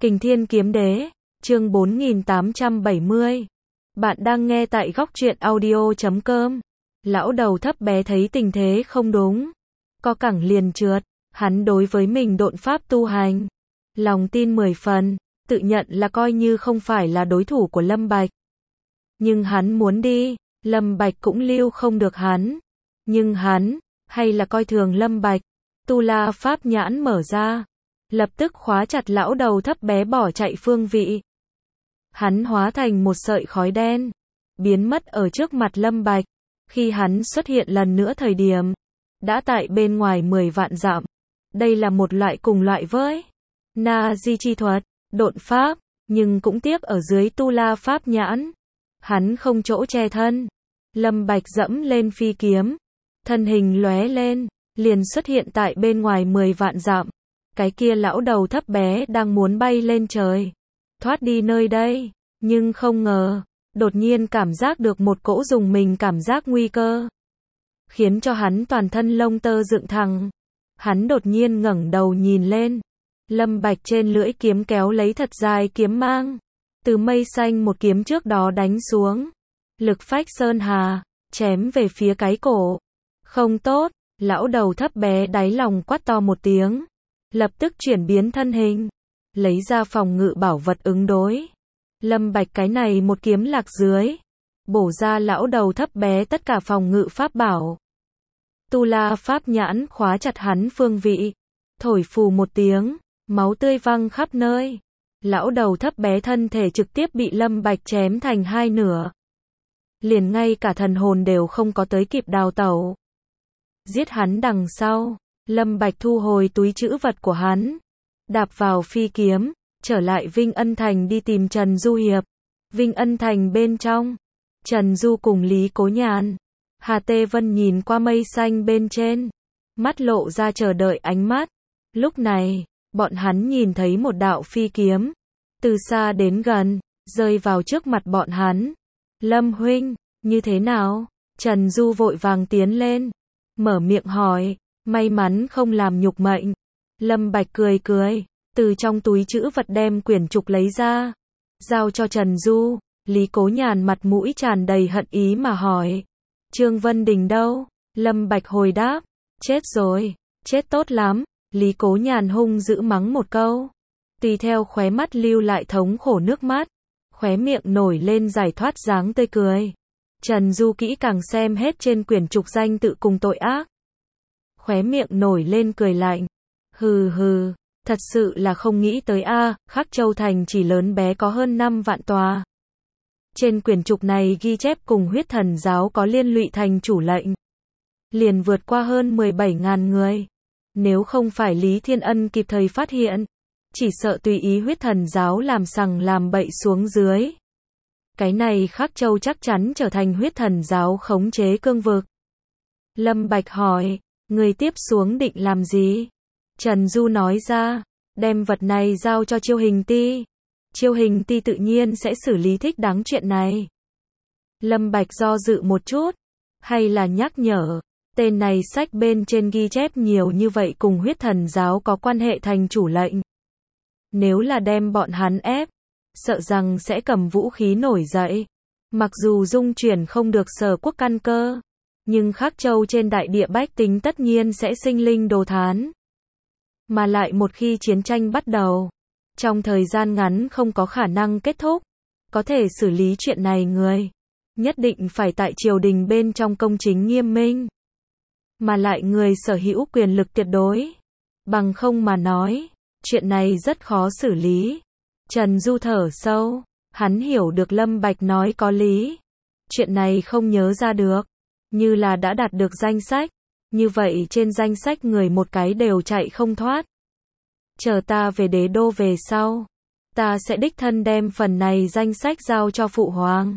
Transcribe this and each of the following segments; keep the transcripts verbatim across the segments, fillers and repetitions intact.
Kình Thiên Kiếm Đế, chương bốn nghìn tám trăm bảy mươi. Bạn đang nghe tại góc truyện audio chấm com. Lão đầu thấp bé thấy tình thế không đúng, co cẳng liền trượt, hắn đối với mình độn pháp tu hành, lòng tin mười phần, tự nhận là coi như không phải là đối thủ của Lâm Bạch. Nhưng hắn muốn đi, Lâm Bạch cũng lưu không được hắn. Nhưng hắn, hay là coi thường Lâm Bạch, tu la pháp nhãn mở ra, lập tức khóa chặt lão đầu thấp bé bỏ chạy phương vị. Hắn hóa thành một sợi khói đen, biến mất ở trước mặt Lâm Bạch. Khi hắn xuất hiện lần nữa thời điểm, đã tại bên ngoài mười vạn dặm. Đây là một loại cùng loại với Na Di chi thuật, độn pháp, nhưng cũng tiếc ở dưới tu la pháp nhãn. Hắn không chỗ che thân. Lâm Bạch dẫm lên phi kiếm, thân hình lóe lên, liền xuất hiện tại bên ngoài mười vạn dặm. Cái kia lão đầu thấp bé đang muốn bay lên trời, thoát đi nơi đây, nhưng không ngờ, đột nhiên cảm giác được một cỗ dùng mình cảm giác nguy cơ, khiến cho hắn toàn thân lông tơ dựng thẳng. Hắn đột nhiên ngẩng đầu nhìn lên, Lâm Bạch trên lưỡi kiếm kéo lấy thật dài kiếm mang, từ mây xanh một kiếm trước đó đánh xuống, lực phách sơn hà, chém về phía cái cổ. Không tốt, lão đầu thấp bé đáy lòng quát to một tiếng, lập tức chuyển biến thân hình, lấy ra phòng ngự bảo vật ứng đối. Lâm Bạch cái này một kiếm lạc dưới, bổ ra lão đầu thấp bé tất cả phòng ngự pháp bảo. Tu la pháp nhãn khóa chặt hắn phương vị, thổi phù một tiếng, máu tươi văng khắp nơi. Lão đầu thấp bé thân thể trực tiếp bị Lâm Bạch chém thành hai nửa. Liền ngay cả thần hồn đều không có tới kịp đào tẩu. Giết hắn đằng sau, Lâm Bạch thu hồi túi trữ vật của hắn, đạp vào phi kiếm, trở lại Vinh Ân Thành đi tìm Trần Du Hiệp. Vinh Ân Thành bên trong, Trần Du cùng Lý Cố Nhàn, Hà Tê Vân nhìn qua mây xanh bên trên, mắt lộ ra chờ đợi ánh mắt. Lúc này, bọn hắn nhìn thấy một đạo phi kiếm, từ xa đến gần, rơi vào trước mặt bọn hắn. Lâm huynh, như thế nào? Trần Du vội vàng tiến lên, mở miệng hỏi, may mắn không làm nhục mệnh. Lâm Bạch cười cười, từ trong túi trữ vật đem quyển trục lấy ra, giao cho Trần Du. Lý Cố Nhàn mặt mũi tràn đầy hận ý mà hỏi, Trương Vân Đình đâu? Lâm Bạch hồi đáp, chết rồi, chết tốt lắm. Lý Cố Nhàn hung dữ mắng một câu, tùy theo khóe mắt lưu lại thống khổ nước mắt, khóe miệng nổi lên giải thoát dáng tươi cười. Trần Du kỹ càng xem hết trên quyển trục danh tự cùng tội ác, khóe miệng nổi lên cười lạnh, hừ hừ, thật sự là không nghĩ tới a, à, Khắc Châu thành chỉ lớn bé có hơn năm vạn tòa. Trên quyển trục này ghi chép cùng huyết thần giáo có liên lụy thành chủ lệnh, liền vượt qua hơn mười bảy ngàn người. Nếu không phải Lý Thiên Ân kịp thời phát hiện, chỉ sợ tùy ý huyết thần giáo làm sằng làm bậy xuống dưới. Cái này Khắc Châu chắc chắn trở thành huyết thần giáo khống chế cương vực. Lâm Bạch hỏi, người tiếp xuống định làm gì? Trần Du nói ra, đem vật này giao cho Chiêu Hình Ti. Chiêu Hình Ti tự nhiên sẽ xử lý thích đáng chuyện này. Lâm Bạch do dự một chút, hay là nhắc nhở, tên này sách bên trên ghi chép nhiều như vậy cùng huyết thần giáo có quan hệ thành chủ lệnh. Nếu là đem bọn hắn ép, sợ rằng sẽ cầm vũ khí nổi dậy. Mặc dù dung chuyển không được Sở quốc căn cơ, nhưng Khắc Châu trên đại địa bách tính tất nhiên sẽ sinh linh đồ thán. Mà lại một khi chiến tranh bắt đầu, trong thời gian ngắn không có khả năng kết thúc, có thể xử lý chuyện này người, nhất định phải tại triều đình bên trong công chính nghiêm minh. Mà lại người sở hữu quyền lực tuyệt đối. Bằng không mà nói, chuyện này rất khó xử lý. Trần Du thở sâu, hắn hiểu được Lâm Bạch nói có lý. Chuyện này không nhớ ra được, như là đã đạt được danh sách, như vậy trên danh sách người một cái đều chạy không thoát. Chờ ta về đế đô về sau, ta sẽ đích thân đem phần này danh sách giao cho phụ hoàng.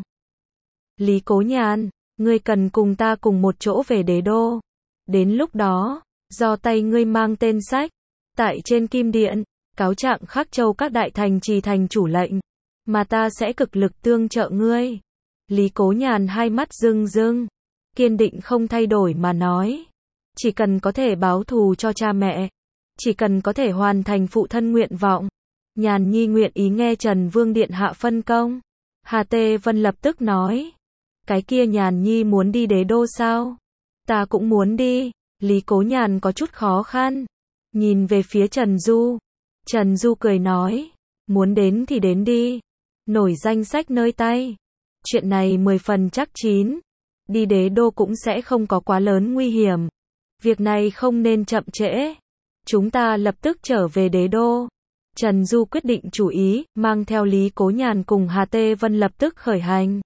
Lý Cố Nhàn, ngươi cần cùng ta cùng một chỗ về đế đô. Đến lúc đó, do tay ngươi mang tên sách, tại trên kim điện, cáo trạng Khắc Châu các đại thành trì thành chủ lệnh, mà ta sẽ cực lực tương trợ ngươi. Lý Cố Nhàn hai mắt rưng rưng, kiên định không thay đổi mà nói, chỉ cần có thể báo thù cho cha mẹ, chỉ cần có thể hoàn thành phụ thân nguyện vọng, Nhàn Nhi nguyện ý nghe Trần Vương Điện Hạ phân công. Hà Tê Vân lập tức nói. Cái kia Nhàn Nhi muốn đi đế đô sao? Ta cũng muốn đi. Lý Cố Nhàn có chút khó khăn. Nhìn về phía Trần Du. Trần Du cười nói. Muốn đến thì đến đi. Nổi danh sách nơi tay. Chuyện này mười phần chắc chín. Đi đế đô cũng sẽ không có quá lớn nguy hiểm. Việc này không nên chậm trễ. Chúng ta lập tức trở về đế đô. Trần Du quyết định chủ ý, mang theo Lý Cố Nhàn cùng Hà Tê Vân lập tức khởi hành.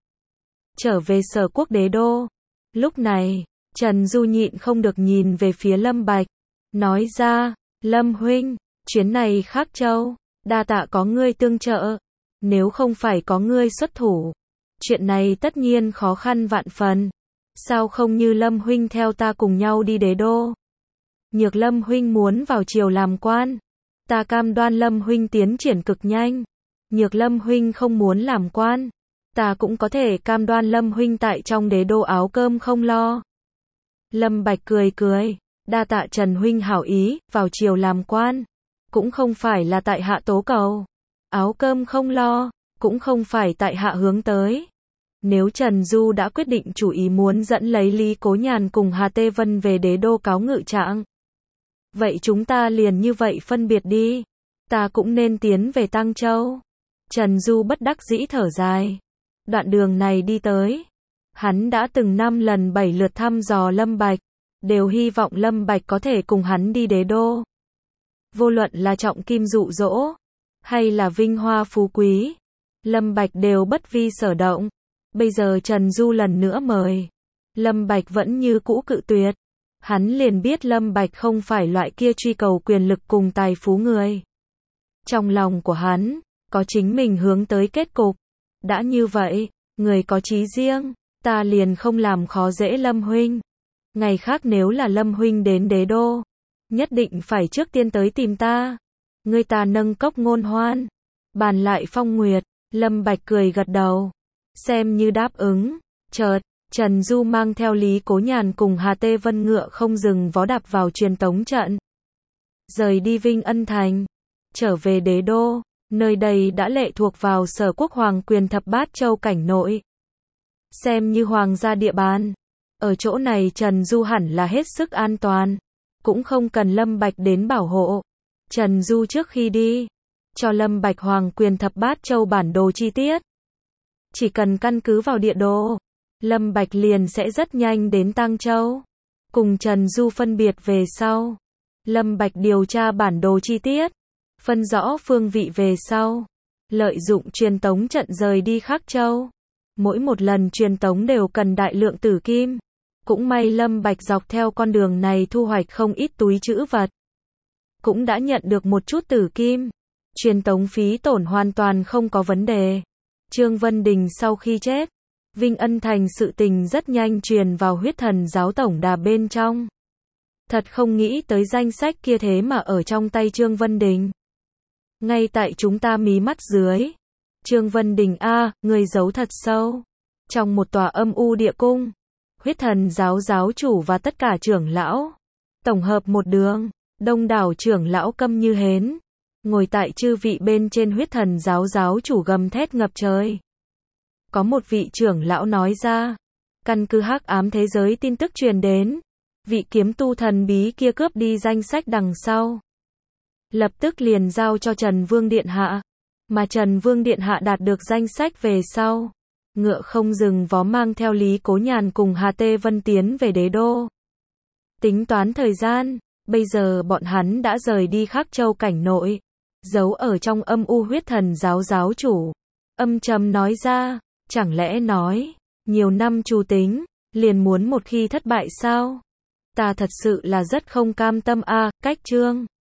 Trở về Sở Quốc đế đô. Lúc này, Trần Du nhịn không được nhìn về phía Lâm Bạch. Nói ra, Lâm huynh, chuyến này khác châu, đa tạ có ngươi tương trợ. Nếu không phải có ngươi xuất thủ, chuyện này tất nhiên khó khăn vạn phần. Sao không như Lâm huynh theo ta cùng nhau đi đế đô? Nhược Lâm huynh muốn vào triều làm quan, ta cam đoan Lâm huynh tiến triển cực nhanh. Nhược Lâm huynh không muốn làm quan, ta cũng có thể cam đoan Lâm huynh tại trong đế đô áo cơm không lo. Lâm Bạch cười cười, đa tạ Trần huynh hảo ý, vào triều làm quan, cũng không phải là tại hạ tố cầu. Áo cơm không lo, cũng không phải tại hạ hướng tới. Nếu Trần Du đã quyết định chủ ý muốn dẫn lấy Lý Cố Nhàn cùng Hà Tê Vân về đế đô cáo ngự trạng, vậy chúng ta liền như vậy phân biệt đi. Ta cũng nên tiến về Tăng Châu. Trần Du bất đắc dĩ thở dài. Đoạn đường này đi tới, hắn đã từng năm lần bảy lượt thăm dò Lâm Bạch, đều hy vọng Lâm Bạch có thể cùng hắn đi đế đô. Vô luận là trọng kim dụ dỗ, hay là vinh hoa phú quý, Lâm Bạch đều bất vi sở động. Bây giờ Trần Du lần nữa mời, Lâm Bạch vẫn như cũ cự tuyệt. Hắn liền biết Lâm Bạch không phải loại kia truy cầu quyền lực cùng tài phú người. Trong lòng của hắn, có chính mình hướng tới kết cục. Đã như vậy, người có chí riêng, ta liền không làm khó dễ Lâm huynh. Ngày khác nếu là Lâm huynh đến đế đô, nhất định phải trước tiên tới tìm ta. Người ta nâng cốc ngôn hoan, bàn lại phong nguyệt. Lâm Bạch cười gật đầu, xem như đáp ứng. Chợt, Trần Du mang theo Lý Cố Nhàn cùng Hà Tê Vân ngựa không dừng vó đạp vào truyền tống trận. Rời đi Vinh Ân Thành, trở về đế đô, nơi đây đã lệ thuộc vào Sở Quốc hoàng quyền thập bát châu cảnh nội. Xem như hoàng gia địa bàn. Ở chỗ này Trần Du hẳn là hết sức an toàn, cũng không cần Lâm Bạch đến bảo hộ. Trần Du trước khi đi, cho Lâm Bạch hoàng quyền thập bát châu bản đồ chi tiết. Chỉ cần căn cứ vào địa đồ, Lâm Bạch liền sẽ rất nhanh đến Tăng Châu. Cùng Trần Du phân biệt về sau, Lâm Bạch điều tra bản đồ chi tiết, phân rõ phương vị về sau, lợi dụng truyền tống trận rời đi Khắc Châu. Mỗi một lần truyền tống đều cần đại lượng tử kim. Cũng may Lâm Bạch dọc theo con đường này thu hoạch không ít túi trữ vật. Cũng đã nhận được một chút tử kim. Truyền tống phí tổn hoàn toàn không có vấn đề. Trương Vân Đình sau khi chết, Vinh Ân Thành sự tình rất nhanh truyền vào huyết thần giáo tổng đà bên trong. Thật không nghĩ tới danh sách kia thế mà ở trong tay Trương Vân Đình. Ngay tại chúng ta mí mắt dưới. Trương Vân Đình a, người giấu thật sâu. Trong một tòa âm u địa cung, huyết thần giáo giáo chủ và tất cả trưởng lão, tổng hợp một đường, đông đảo trưởng lão câm như hến, ngồi tại chư vị bên trên huyết thần giáo giáo chủ gầm thét ngập trời. Có một vị trưởng lão nói ra, căn cứ hắc ám thế giới tin tức truyền đến, vị kiếm tu thần bí kia cướp đi danh sách đằng sau. Lập tức liền giao cho Trần Vương Điện Hạ, mà Trần Vương Điện Hạ đạt được danh sách về sau. Ngựa không dừng vó mang theo Lý Cố Nhàn cùng Hà Tê Vân tiến về đế đô. Tính toán thời gian, bây giờ bọn hắn đã rời đi Khắc Châu cảnh nội, giấu ở trong âm u huyết thần giáo giáo chủ. Âm trầm nói ra, chẳng lẽ nói, nhiều năm chủ tính, liền muốn một khi thất bại sao? Ta thật sự là rất không cam tâm a, cách chương.